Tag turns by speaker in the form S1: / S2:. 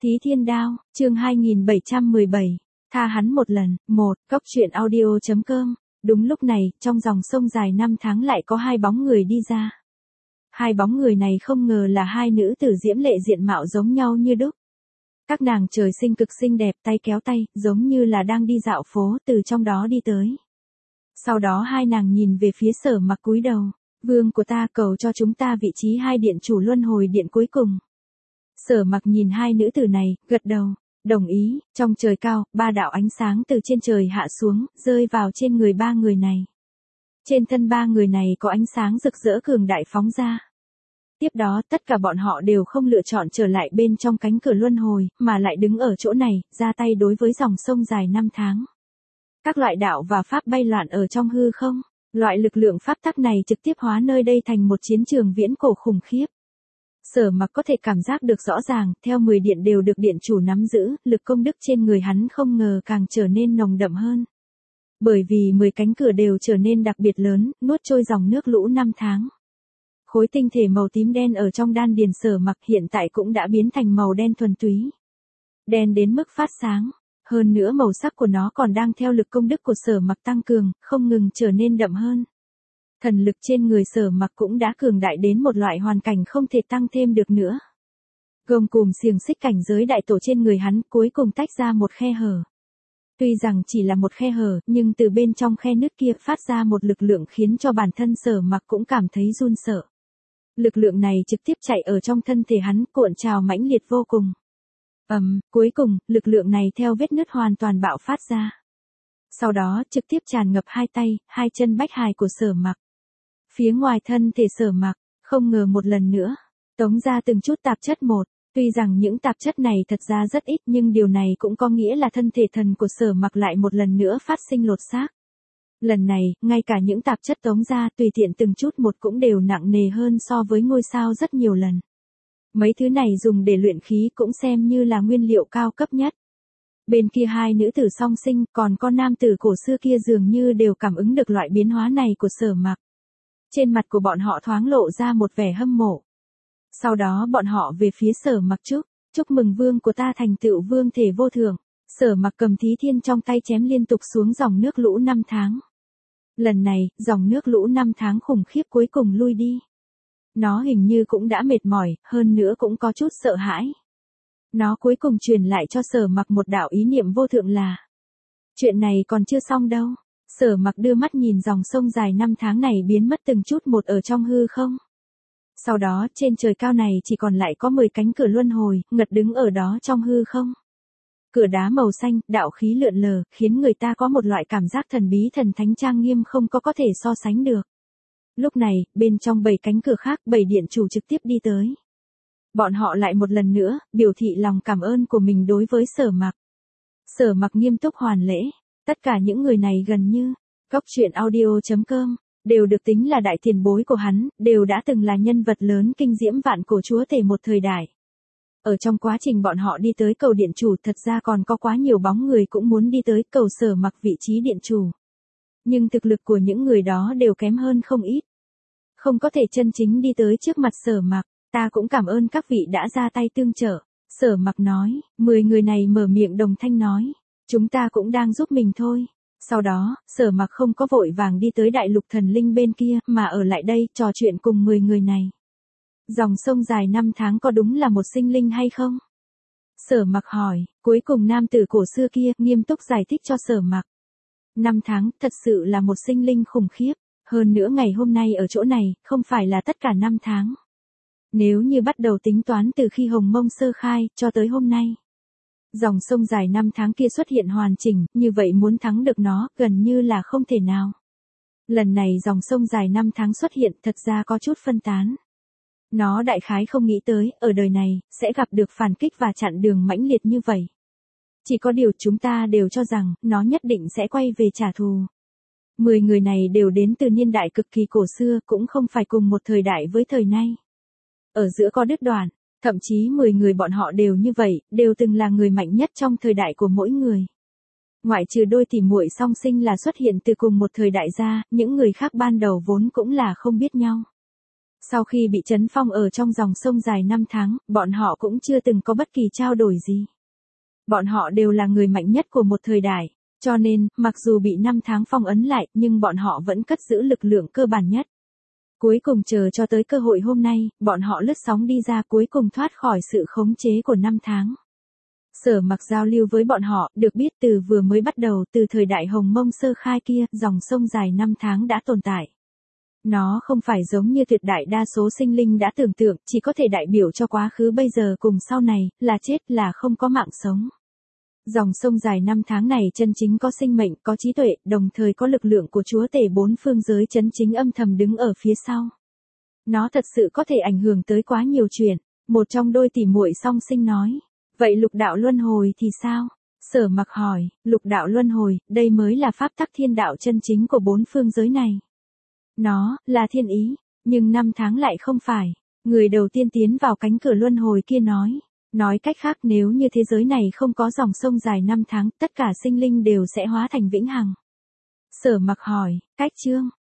S1: Thí Thiên Đao, chương 2717, tha hắn một lần, Cốc truyện audio.com. Đúng lúc này, trong dòng sông dài năm tháng lại có hai bóng người đi ra. Hai bóng người này không ngờ là hai nữ tử diễm lệ diện mạo giống nhau như đúc. Các nàng trời sinh cực xinh đẹp, tay kéo tay, giống như là đang đi dạo phố, từ trong đó đi tới. Sau đó hai nàng nhìn về phía Sở Mặc cúi đầu, vương của ta cầu cho chúng ta vị trí hai điện chủ luân hồi điện cuối cùng. Sở Mặc nhìn hai nữ tử này, gật đầu, đồng ý. Trong trời cao, ba đạo ánh sáng từ trên trời hạ xuống, rơi vào trên người ba người này. Trên thân ba người này có ánh sáng rực rỡ cường đại phóng ra. Tiếp đó, tất cả bọn họ đều không lựa chọn trở lại bên trong cánh cửa luân hồi, mà lại đứng ở chỗ này, ra tay đối với dòng sông dài năm tháng. Các loại đạo và pháp bay loạn ở trong hư không, loại lực lượng pháp tắc này trực tiếp hóa nơi đây thành một chiến trường viễn cổ khủng khiếp. Sở Mặc có thể cảm giác được rõ ràng, theo 10 điện đều được điện chủ nắm giữ, lực công đức trên người hắn không ngờ càng trở nên nồng đậm hơn. Bởi vì 10 cánh cửa đều trở nên đặc biệt lớn, nuốt trôi dòng nước lũ năm tháng. Khối tinh thể màu tím đen ở trong đan điền Sở Mặc hiện tại cũng đã biến thành màu đen thuần túy. Đen đến mức phát sáng, hơn nữa màu sắc của nó còn đang theo lực công đức của Sở Mặc tăng cường, không ngừng trở nên đậm hơn. Thần lực trên người Sở Mặc cũng đã cường đại đến một loại hoàn cảnh không thể tăng thêm được nữa. Gông cùm xiềng xích cảnh giới đại tổ trên người hắn cuối cùng tách ra một khe hở. Tuy rằng chỉ là một khe hở, nhưng từ bên trong khe nứt kia phát ra một lực lượng khiến cho bản thân Sở Mặc cũng cảm thấy run sợ. Lực lượng này trực tiếp chạy ở trong thân thể hắn, cuộn trào mãnh liệt vô cùng. Cuối cùng, lực lượng này theo vết nứt hoàn toàn bạo phát ra. Sau đó, trực tiếp tràn ngập hai tay, hai chân bách hài của Sở Mặc. Phía ngoài thân thể Sở Mặc, không ngờ một lần nữa, tống ra từng chút tạp chất một. Tuy rằng những tạp chất này thật ra rất ít, nhưng điều này cũng có nghĩa là thân thể thần của Sở Mặc lại một lần nữa phát sinh lột xác. Lần này, ngay cả những tạp chất tống ra tùy tiện từng chút một cũng đều nặng nề hơn so với ngôi sao rất nhiều lần. Mấy thứ này dùng để luyện khí cũng xem như là nguyên liệu cao cấp nhất. Bên kia hai nữ tử song sinh, còn con nam tử cổ xưa kia dường như đều cảm ứng được loại biến hóa này của Sở Mặc. Trên mặt của bọn họ thoáng lộ ra một vẻ hâm mộ. Sau đó bọn họ về phía Sở Mặc chúc mừng vương của ta thành tựu vương thể vô thượng. Sở Mặc cầm Thí Thiên trong tay chém liên tục xuống dòng nước lũ năm tháng. Lần này, dòng nước lũ năm tháng khủng khiếp cuối cùng lui đi. Nó hình như cũng đã mệt mỏi, hơn nữa cũng có chút sợ hãi. Nó cuối cùng truyền lại cho Sở Mặc một đạo ý niệm vô thượng là: chuyện này còn chưa xong đâu. Sở Mặc đưa mắt nhìn dòng sông dài năm tháng này biến mất từng chút một ở trong hư không. Sau đó, trên trời cao này chỉ còn lại có 10 cánh cửa luân hồi, ngật đứng ở đó trong hư không. Cửa đá màu xanh, đạo khí lượn lờ, khiến người ta có một loại cảm giác thần bí thần thánh trang nghiêm không có thể so sánh được. Lúc này, bên trong 7 cánh cửa khác, 7 điện chủ trực tiếp đi tới. Bọn họ lại một lần nữa, biểu thị lòng cảm ơn của mình đối với Sở Mặc. Sở Mặc nghiêm túc hoàn lễ. Tất cả những người này gần như, Cốc truyện audio.com, đều được tính là đại tiền bối của hắn, đều đã từng là nhân vật lớn kinh diễm vạn cổ chúa tể một thời đại. Ở trong quá trình bọn họ đi tới cầu điện chủ thật ra còn có quá nhiều bóng người cũng muốn đi tới cầu Sở Mặc vị trí điện chủ. Nhưng thực lực của những người đó đều kém hơn không ít. Không có thể chân chính đi tới trước mặt Sở Mặc, ta cũng cảm ơn các vị đã ra tay tương trợ. Sở Mặc nói, 10 người này mở miệng đồng thanh nói, chúng ta cũng đang giúp mình thôi. Sau đó, Sở Mặc không có vội vàng đi tới đại lục thần linh bên kia, mà ở lại đây, trò chuyện cùng 10 người này. Dòng sông dài năm tháng có đúng là một sinh linh hay không? Sở Mặc hỏi, cuối cùng nam tử cổ xưa kia, nghiêm túc giải thích cho Sở Mặc. Năm tháng, thật sự là một sinh linh khủng khiếp, hơn nữa ngày hôm nay ở chỗ này, không phải là tất cả năm tháng. Nếu như bắt đầu tính toán từ khi Hồng Mông sơ khai, cho tới hôm nay. Dòng sông dài năm tháng kia xuất hiện hoàn chỉnh, như vậy muốn thắng được nó, gần như là không thể nào. Lần này dòng sông dài năm tháng xuất hiện thật ra có chút phân tán. Nó đại khái không nghĩ tới, ở đời này, sẽ gặp được phản kích và chặn đường mãnh liệt như vậy. Chỉ có điều chúng ta đều cho rằng, nó nhất định sẽ quay về trả thù. 10 người này đều đến từ niên đại cực kỳ cổ xưa, cũng không phải cùng một thời đại với thời nay. Ở giữa có đứt đoạn, thậm chí 10 người bọn họ đều như vậy, đều từng là người mạnh nhất trong thời đại của mỗi người. Ngoại trừ đôi tỷ muội song sinh là xuất hiện từ cùng một thời đại ra, những người khác ban đầu vốn cũng là không biết nhau. Sau khi bị trấn phong ở trong dòng sông dài 5 tháng, bọn họ cũng chưa từng có bất kỳ trao đổi gì. Bọn họ đều là người mạnh nhất của một thời đại, cho nên, mặc dù bị 5 tháng phong ấn lại, nhưng bọn họ vẫn cất giữ lực lượng cơ bản nhất. Cuối cùng chờ cho tới cơ hội hôm nay, bọn họ lướt sóng đi ra, cuối cùng thoát khỏi sự khống chế của 5 tháng. Sở Mặc giao lưu với bọn họ, được biết từ vừa mới bắt đầu, từ thời đại Hồng Mông sơ khai kia, dòng sông dài 5 tháng đã tồn tại. Nó không phải giống như tuyệt đại đa số sinh linh đã tưởng tượng, chỉ có thể đại biểu cho quá khứ bây giờ cùng sau này, là chết là không có mạng sống. Dòng sông dài 5 tháng này chân chính có sinh mệnh, có trí tuệ, đồng thời có lực lượng của chúa tể bốn phương giới chân chính âm thầm đứng ở phía sau. Nó thật sự có thể ảnh hưởng tới quá nhiều chuyện. Một trong đôi tỷ muội song sinh nói. Vậy lục đạo luân hồi thì sao? Sở Mặc hỏi, lục đạo luân hồi, đây mới là pháp tắc thiên đạo chân chính của bốn phương giới này. Nó, là thiên ý, nhưng 5 tháng lại không phải. Người đầu tiên tiến vào cánh cửa luân hồi kia nói. Nói cách khác, nếu như thế giới này không có dòng sông dài 5 tháng, tất cả sinh linh đều sẽ hóa thành vĩnh hằng. Sở Mặc hỏi, cách chương.